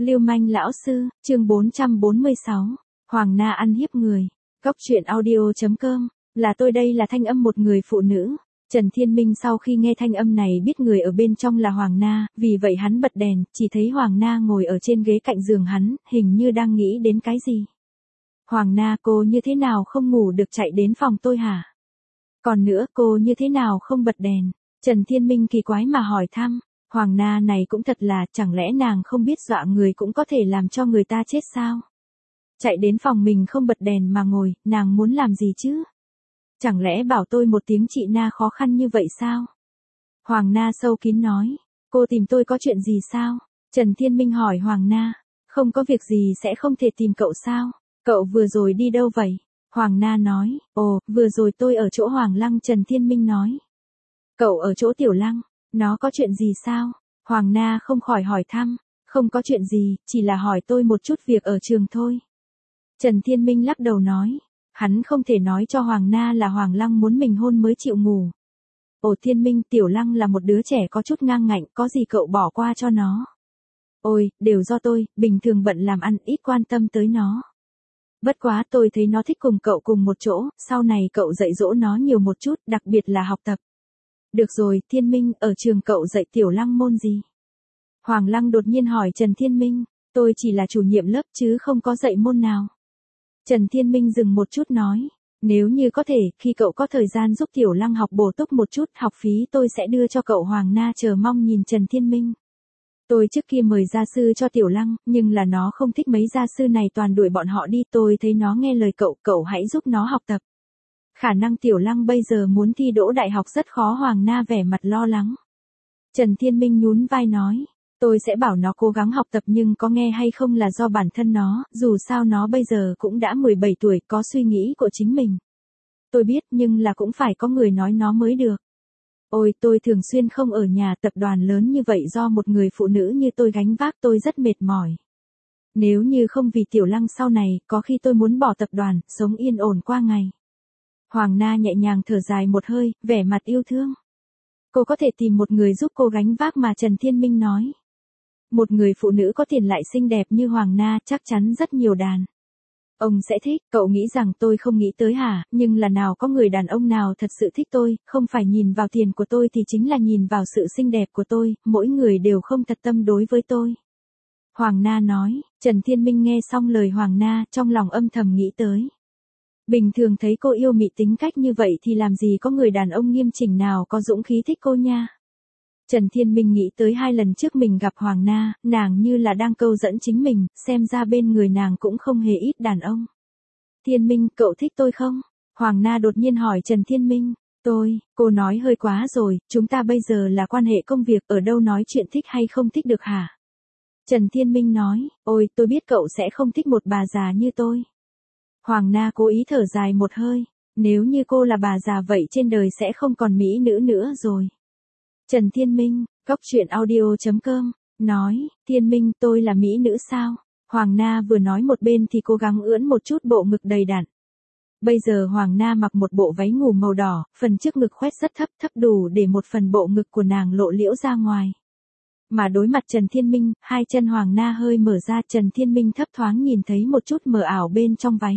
Lưu manh lão sư, chương 446. Hoàng Na ăn hiếp người. Góc truyện audio.com. Là tôi đây là thanh âm một người phụ nữ. Trần Thiên Minh sau khi nghe thanh âm này biết người ở bên trong là Hoàng Na, vì vậy hắn bật đèn, chỉ thấy Hoàng Na ngồi ở trên ghế cạnh giường hắn, hình như đang nghĩ đến cái gì. Hoàng Na, cô như thế nào không ngủ được chạy đến phòng tôi hả? Còn nữa, cô như thế nào không bật đèn? Trần Thiên Minh kỳ quái mà hỏi thăm. Hoàng Na này cũng thật là, chẳng lẽ nàng không biết dọa người cũng có thể làm cho người ta chết sao? Chạy đến phòng mình không bật đèn mà ngồi, nàng muốn làm gì chứ? Chẳng lẽ bảo tôi một tiếng chị Na khó khăn như vậy sao? Hoàng Na sâu kín nói, cô tìm tôi có chuyện gì sao? Trần Thiên Minh hỏi Hoàng Na, không có việc gì sẽ không thể tìm cậu sao? Cậu vừa rồi đi đâu vậy? Hoàng Na nói, ồ, vừa rồi tôi ở chỗ Hoàng Lăng. Trần Thiên Minh nói, cậu ở chỗ Tiểu Lăng, nó có chuyện gì sao? Hoàng Na không khỏi hỏi thăm, không có chuyện gì, chỉ là hỏi tôi một chút việc ở trường thôi. Trần Thiên Minh lắc đầu nói, hắn không thể nói cho Hoàng Na là Hoàng Lăng muốn mình hôn mới chịu ngủ. Ồ Thiên Minh, Tiểu Lăng là một đứa trẻ có chút ngang ngạnh, có gì cậu bỏ qua cho nó? Ôi, đều do tôi, bình thường bận làm ăn ít quan tâm tới nó. Bất quá tôi thấy nó thích cùng cậu cùng một chỗ, sau này cậu dạy dỗ nó nhiều một chút, đặc biệt là học tập. Được rồi, Thiên Minh, ở trường cậu dạy Tiểu Lăng môn gì? Hoàng Lăng đột nhiên hỏi Trần Thiên Minh, tôi chỉ là chủ nhiệm lớp chứ không có dạy môn nào. Trần Thiên Minh dừng một chút nói, nếu như có thể, khi cậu có thời gian giúp Tiểu Lăng học bổ túc một chút, học phí tôi sẽ đưa cho cậu. Hoàng Na chờ mong nhìn Trần Thiên Minh. Tôi trước kia mời gia sư cho Tiểu Lăng, nhưng là nó không thích mấy gia sư này toàn đuổi bọn họ đi, tôi thấy nó nghe lời cậu, cậu hãy giúp nó học tập. Khả năng Tiểu Lăng bây giờ muốn thi đỗ đại học rất khó. Hoàng Na vẻ mặt lo lắng. Trần Thiên Minh nhún vai nói, tôi sẽ bảo nó cố gắng học tập nhưng có nghe hay không là do bản thân nó, dù sao nó bây giờ cũng đã 17 tuổi, có suy nghĩ của chính mình. Tôi biết nhưng là cũng phải có người nói nó mới được. Ôi, tôi thường xuyên không ở nhà, tập đoàn lớn như vậy do một người phụ nữ như tôi gánh vác tôi rất mệt mỏi. Nếu như không vì Tiểu Lăng sau này, có khi tôi muốn bỏ tập đoàn, sống yên ổn qua ngày. Hoàng Na nhẹ nhàng thở dài một hơi, vẻ mặt yêu thương. Cô có thể tìm một người giúp cô gánh vác mà. Trần Thiên Minh nói. Một người phụ nữ có tiền lại xinh đẹp như Hoàng Na chắc chắn rất nhiều đàn ông sẽ thích. Cậu nghĩ rằng tôi không nghĩ tới hả? Nhưng là nào có người đàn ông nào thật sự thích tôi, không phải nhìn vào tiền của tôi thì chính là nhìn vào sự xinh đẹp của tôi, mỗi người đều không thật tâm đối với tôi. Hoàng Na nói. Trần Thiên Minh nghe xong lời Hoàng Na, trong lòng âm thầm nghĩ tới. Bình thường thấy cô yêu mị tính cách như vậy thì làm gì có người đàn ông nghiêm chỉnh nào có dũng khí thích cô nha. Trần Thiên Minh nghĩ tới 2 lần trước mình gặp Hoàng Na, nàng như là đang câu dẫn chính mình, xem ra bên người nàng cũng không hề ít đàn ông. Thiên Minh, cậu thích tôi không? Hoàng Na đột nhiên hỏi Trần Thiên Minh. Cô nói hơi quá rồi, chúng ta bây giờ là quan hệ công việc, ở đâu nói chuyện thích hay không thích được hả? Trần Thiên Minh nói, ôi, tôi biết cậu sẽ không thích một bà già như tôi. Hoàng Na cố ý thở dài một hơi, nếu như cô là bà già vậy trên đời sẽ không còn mỹ nữ nữa rồi. Trần Thiên Minh, góc truyện audio.com, nói, Thiên Minh, tôi là mỹ nữ sao? Hoàng Na vừa nói một bên thì cố gắng ưỡn một chút bộ ngực đầy đặn. Bây giờ Hoàng Na mặc một bộ váy ngủ màu đỏ, phần trước ngực khoét rất thấp, thấp đủ để một phần bộ ngực của nàng lộ liễu ra ngoài. Mà đối mặt Trần Thiên Minh, 2 chân Hoàng Na hơi mở ra, Trần Thiên Minh thấp thoáng nhìn thấy một chút mờ ảo bên trong váy.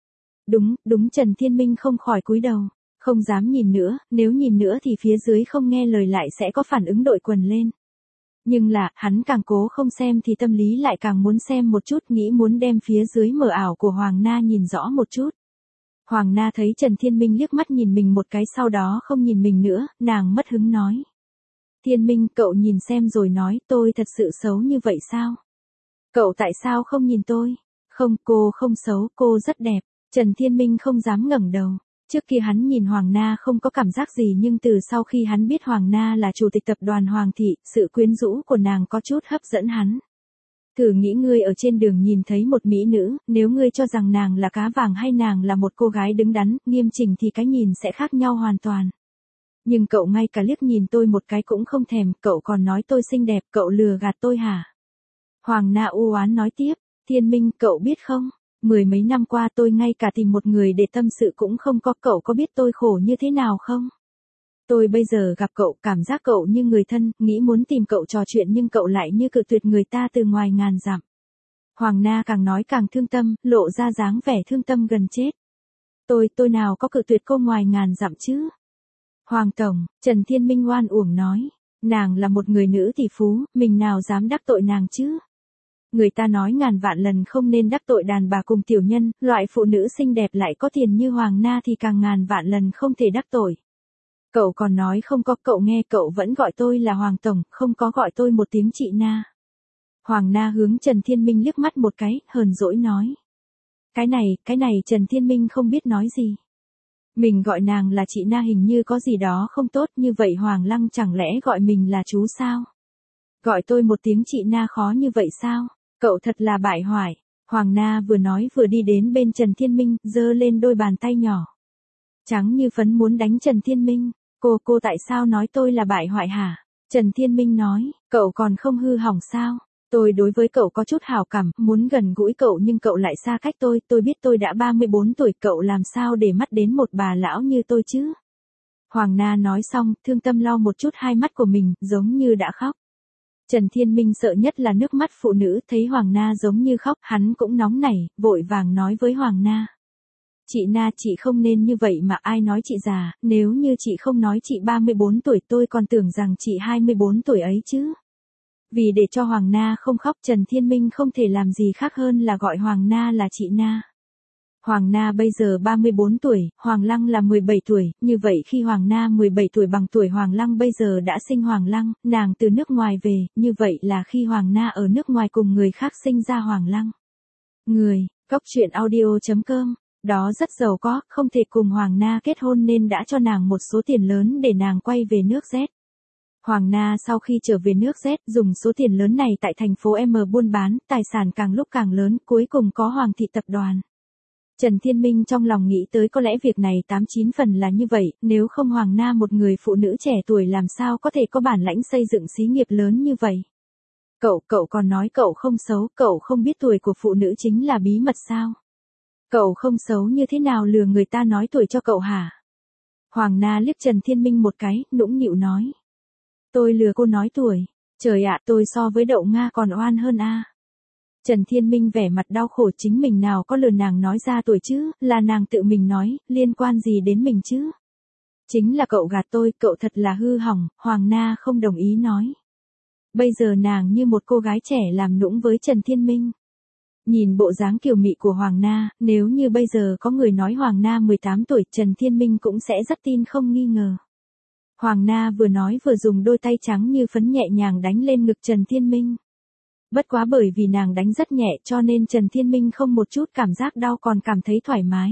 Đúng Trần Thiên Minh không khỏi cúi đầu, không dám nhìn nữa, nếu nhìn nữa thì phía dưới không nghe lời lại sẽ có phản ứng đội quần lên. Nhưng là, hắn càng cố không xem thì tâm lý lại càng muốn xem một chút, nghĩ muốn đem phía dưới mờ ảo của Hoàng Na nhìn rõ một chút. Hoàng Na thấy Trần Thiên Minh liếc mắt nhìn mình một cái sau đó không nhìn mình nữa, nàng mất hứng nói. Thiên Minh, cậu nhìn xem rồi nói, tôi thật sự xấu như vậy sao? Cậu tại sao không nhìn tôi? Không, cô không xấu, cô rất đẹp. Trần Thiên Minh không dám ngẩng đầu. Trước kia hắn nhìn Hoàng Na không có cảm giác gì nhưng từ sau khi hắn biết Hoàng Na là chủ tịch tập đoàn Hoàng Thị, sự quyến rũ của nàng có chút hấp dẫn hắn. Thử nghĩ ngươi ở trên đường nhìn thấy một mỹ nữ, nếu ngươi cho rằng nàng là cá vàng hay nàng là một cô gái đứng đắn, nghiêm chỉnh thì cái nhìn sẽ khác nhau hoàn toàn. Nhưng cậu ngay cả liếc nhìn tôi một cái cũng không thèm, cậu còn nói tôi xinh đẹp, cậu lừa gạt tôi hả? Hoàng Na u oán nói tiếp, Thiên Minh, cậu biết không? 10 mấy năm qua tôi ngay cả tìm một người để tâm sự cũng không có, cậu có biết tôi khổ như thế nào không? Tôi bây giờ gặp cậu, cảm giác cậu như người thân, nghĩ muốn tìm cậu trò chuyện nhưng cậu lại như cự tuyệt người ta từ ngoài ngàn dặm. Hoàng Na càng nói càng thương tâm, lộ ra dáng vẻ thương tâm gần chết. Tôi nào có cự tuyệt cô ngoài ngàn dặm chứ. Hoàng tổng, Trần Thiên Minh oan uổng nói. Nàng là một người nữ tỷ phú, mình nào dám đắc tội nàng chứ. Người ta nói ngàn vạn lần không nên đắc tội đàn bà cùng tiểu nhân, loại phụ nữ xinh đẹp lại có tiền như Hoàng Na thì càng ngàn vạn lần không thể đắc tội. Cậu còn nói không có, cậu nghe cậu vẫn gọi tôi là Hoàng tổng, không có gọi tôi một tiếng chị Na. Hoàng Na hướng Trần Thiên Minh liếc mắt một cái, hờn dỗi nói. Cái này Trần Thiên Minh không biết nói gì. Mình gọi nàng là chị Na hình như có gì đó không tốt, như vậy Hoàng Lăng chẳng lẽ gọi mình là chú sao? Gọi tôi một tiếng chị Na khó như vậy sao? Cậu thật là bại hoại. Hoàng Na vừa nói vừa đi đến bên Trần Thiên Minh, giơ lên đôi bàn tay nhỏ. Trắng như phấn muốn đánh Trần Thiên Minh. Cô tại sao nói tôi là bại hoại hả? Trần Thiên Minh nói, cậu còn không hư hỏng sao? Tôi đối với cậu có chút hảo cảm, muốn gần gũi cậu nhưng cậu lại xa cách tôi biết tôi đã 34 tuổi, cậu làm sao để mắt đến một bà lão như tôi chứ? Hoàng Na nói xong, thương tâm lau một chút hai mắt của mình, giống như đã khóc. Trần Thiên Minh sợ nhất là nước mắt phụ nữ, thấy Hoàng Na giống như khóc, hắn cũng nóng nảy, vội vàng nói với Hoàng Na. Chị Na, chị không nên như vậy mà, ai nói chị già, nếu như chị không nói chị 34 tuổi tôi còn tưởng rằng chị 24 tuổi ấy chứ. Vì để cho Hoàng Na không khóc, Trần Thiên Minh không thể làm gì khác hơn là gọi Hoàng Na là chị Na. Hoàng Na bây giờ 34 tuổi, Hoàng Lăng là 17 tuổi, như vậy khi Hoàng Na 17 tuổi bằng tuổi Hoàng Lăng bây giờ đã sinh Hoàng Lăng, nàng từ nước ngoài về, như vậy là khi Hoàng Na ở nước ngoài cùng người khác sinh ra Hoàng Lăng. Người, Cóc Truyện Audio.com, đó rất giàu có, không thể cùng Hoàng Na kết hôn nên đã cho nàng một số tiền lớn để nàng quay về nước Z. Hoàng Na sau khi trở về nước Z dùng số tiền lớn này tại thành phố M buôn bán, tài sản càng lúc càng lớn, cuối cùng có Hoàng thị tập đoàn. Trần Thiên Minh trong lòng nghĩ tới có lẽ việc này 89 phần là như vậy, nếu không Hoàng Na một người phụ nữ trẻ tuổi làm sao có thể có bản lãnh xây dựng xí nghiệp lớn như vậy. Cậu còn nói cậu không xấu, cậu không biết tuổi của phụ nữ chính là bí mật sao? Cậu không xấu như thế nào lừa người ta nói tuổi cho cậu hả? Hoàng Na liếc Trần Thiên Minh một cái, nũng nịu nói. Tôi lừa cô nói tuổi, trời ạ, tôi so với đậu Nga còn oan hơn a. Trần Thiên Minh vẻ mặt đau khổ, chính mình nào có lừa nàng nói ra tuổi chứ, là nàng tự mình nói, liên quan gì đến mình chứ? Chính là cậu gạt tôi, cậu thật là hư hỏng, Hoàng Na không đồng ý nói. Bây giờ nàng như một cô gái trẻ làm nũng với Trần Thiên Minh. Nhìn bộ dáng kiều mị của Hoàng Na, nếu như bây giờ có người nói Hoàng Na 18 tuổi, Trần Thiên Minh cũng sẽ rất tin không nghi ngờ. Hoàng Na vừa nói vừa dùng đôi tay trắng như phấn nhẹ nhàng đánh lên ngực Trần Thiên Minh. Bất quá bởi vì nàng đánh rất nhẹ cho nên Trần Thiên Minh không một chút cảm giác đau còn cảm thấy thoải mái.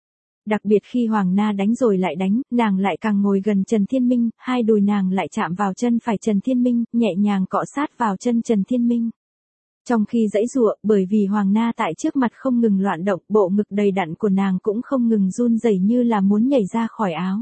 Đặc biệt khi Hoàng Na đánh rồi lại đánh, nàng lại càng ngồi gần Trần Thiên Minh, hai đùi nàng lại chạm vào chân phải Trần Thiên Minh, nhẹ nhàng cọ sát vào chân Trần Thiên Minh. Trong khi giãy giụa, bởi vì Hoàng Na tại trước mặt không ngừng loạn động, bộ ngực đầy đặn của nàng cũng không ngừng run rẩy như là muốn nhảy ra khỏi áo.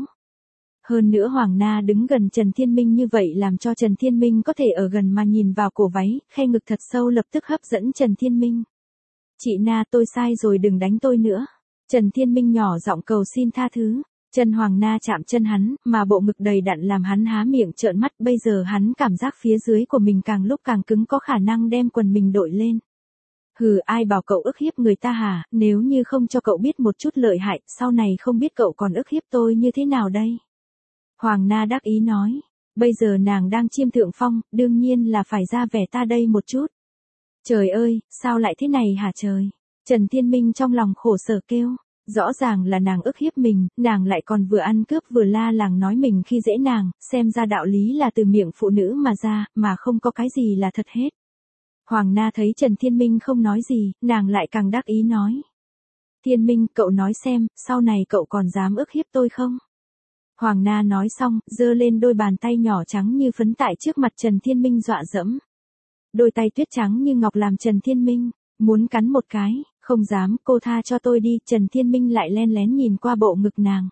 Hơn nữa Hoàng Na đứng gần Trần Thiên Minh như vậy làm cho Trần Thiên Minh có thể ở gần mà nhìn vào cổ váy, khe ngực thật sâu lập tức hấp dẫn Trần Thiên Minh. Chị Na, tôi sai rồi, đừng đánh tôi nữa. Trần Thiên Minh nhỏ giọng cầu xin tha thứ. Chân Hoàng Na chạm chân hắn, mà bộ ngực đầy đặn làm hắn há miệng trợn mắt, bây giờ hắn cảm giác phía dưới của mình càng lúc càng cứng, có khả năng đem quần mình đội lên. Hừ, ai bảo cậu ức hiếp người ta hả, nếu như không cho cậu biết một chút lợi hại, sau này không biết cậu còn ức hiếp tôi như thế nào đây. Hoàng Na đắc ý nói, bây giờ nàng đang chiêm thượng phong, đương nhiên là phải ra vẻ ta đây một chút. Trời ơi, sao lại thế này hả trời? Trần Thiên Minh trong lòng khổ sở kêu, rõ ràng là nàng ức hiếp mình, nàng lại còn vừa ăn cướp vừa la làng nói mình khi dễ nàng, xem ra đạo lý là từ miệng phụ nữ mà ra, mà không có cái gì là thật hết. Hoàng Na thấy Trần Thiên Minh không nói gì, nàng lại càng đắc ý nói. Thiên Minh, cậu nói xem, sau này cậu còn dám ức hiếp tôi không? Hoàng Na nói xong, giơ lên đôi bàn tay nhỏ trắng như phấn tại trước mặt Trần Thiên Minh dọa dẫm. Đôi tay tuyết trắng như ngọc làm Trần Thiên Minh muốn cắn một cái, không dám, cô tha cho tôi đi. Trần Thiên Minh lại len lén nhìn qua bộ ngực nàng.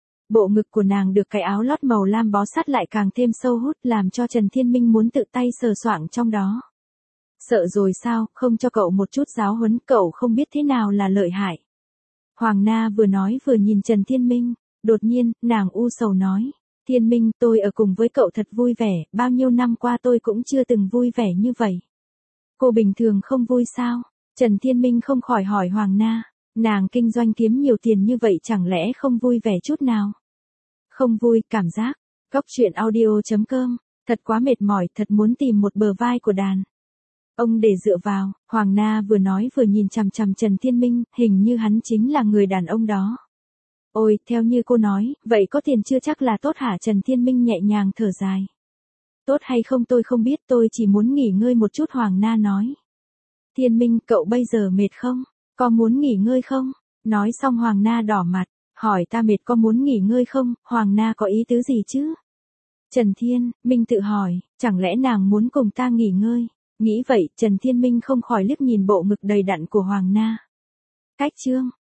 Bộ ngực của nàng được cái áo lót màu lam bó sát lại càng thêm sâu hút, làm cho Trần Thiên Minh muốn tự tay sờ soạng trong đó. Sợ rồi sao, không cho cậu một chút giáo huấn, cậu không biết thế nào là lợi hại. Hoàng Na vừa nói vừa nhìn Trần Thiên Minh. Đột nhiên, nàng u sầu nói, Thiên Minh, tôi ở cùng với cậu thật vui vẻ, bao nhiêu năm qua tôi cũng chưa từng vui vẻ như vậy. Cô bình thường không vui sao? Trần Thiên Minh không khỏi hỏi Hoàng Na, nàng kinh doanh kiếm nhiều tiền như vậy chẳng lẽ không vui vẻ chút nào? Không vui, cảm giác. Góc truyện audio.com, thật quá mệt mỏi, thật muốn tìm một bờ vai của đàn ông để dựa vào. Hoàng Na vừa nói vừa nhìn chằm chằm Trần Thiên Minh, hình như hắn chính là người đàn ông đó. Ôi, theo như cô nói, vậy có tiền chưa chắc là tốt hả? Trần Thiên Minh nhẹ nhàng thở dài. Tốt hay không tôi không biết, tôi chỉ muốn nghỉ ngơi một chút, Hoàng Na nói. Thiên Minh, cậu bây giờ mệt không? Có muốn nghỉ ngơi không? Nói xong Hoàng Na đỏ mặt, hỏi ta mệt có muốn nghỉ ngơi không? Hoàng Na có ý tứ gì chứ? Trần Thiên Minh tự hỏi, chẳng lẽ nàng muốn cùng ta nghỉ ngơi? Nghĩ vậy, Trần Thiên Minh không khỏi liếc nhìn bộ ngực đầy đặn của Hoàng Na. Cách chương